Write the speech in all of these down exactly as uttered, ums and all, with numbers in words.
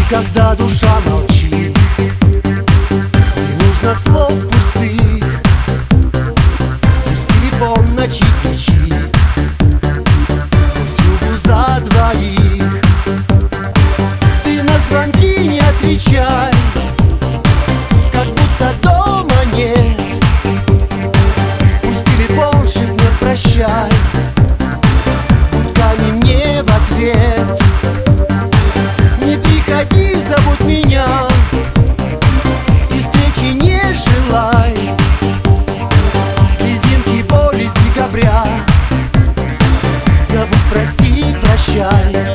когда душа молчит, не нужно слов пустых, пусть телефон в ночи кричит, сквозь югу за двоих. Ты на звонки не отвечай, как будто дома нет, пусть телефон шепнет прощай, гудками мне в ответ. Не приходи, зовут меня, и встречи не желай. Слезинки боли с декабря, забудь, прости, прощай.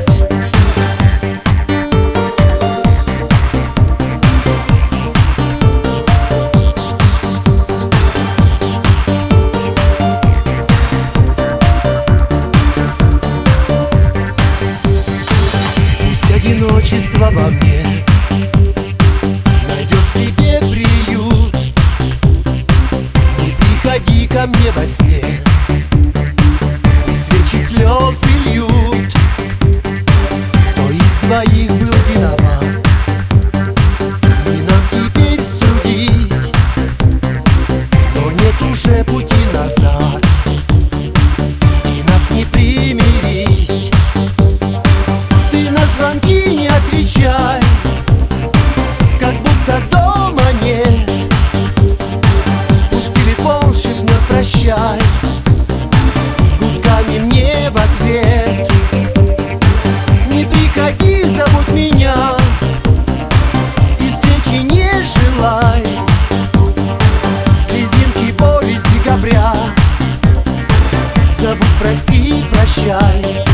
Одиночество во мне найдет себе приют. Не приходи ко мне во сне, пусть свечи слезы льют. Кто из двоих был виноват, не нам теперь судить, но нет уже пути назад, и нас не примирить. Ты на звонки не отвечай, как будто дома нет, пусть телефон шепнет прощай, гудками мне в ответ. Не приходи, зовут меня, и встречи не желай. Слезинки боли с декабря, забудь, прости, прощай.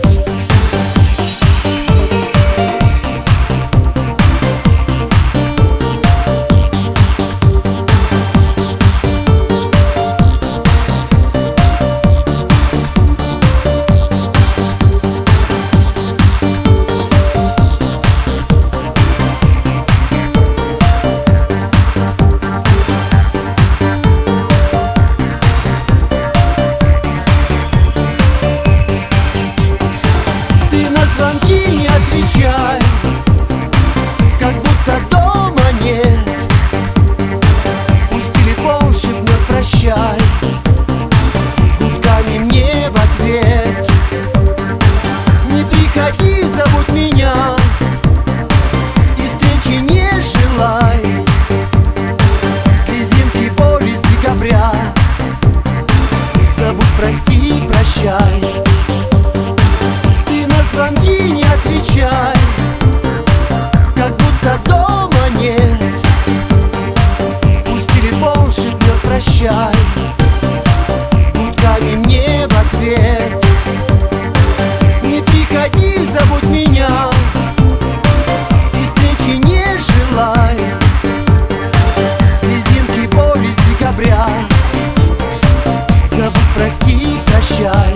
Звонки не отвечай, как будто дома нет, пусть телефон шепнет прощай, гудками мне в ответ. Не приходи, зовут меня, и встречи не желай. Слезинки боли с декабря, забудь, прости, прощай. Звонки не отвечай, как будто дома нет, пусть телефон шепнет прощай, гудками мне в ответ. Не приходи, зовут меня, и встречи не желай. Слезинки боли с декабря, забудь, прости, прощай.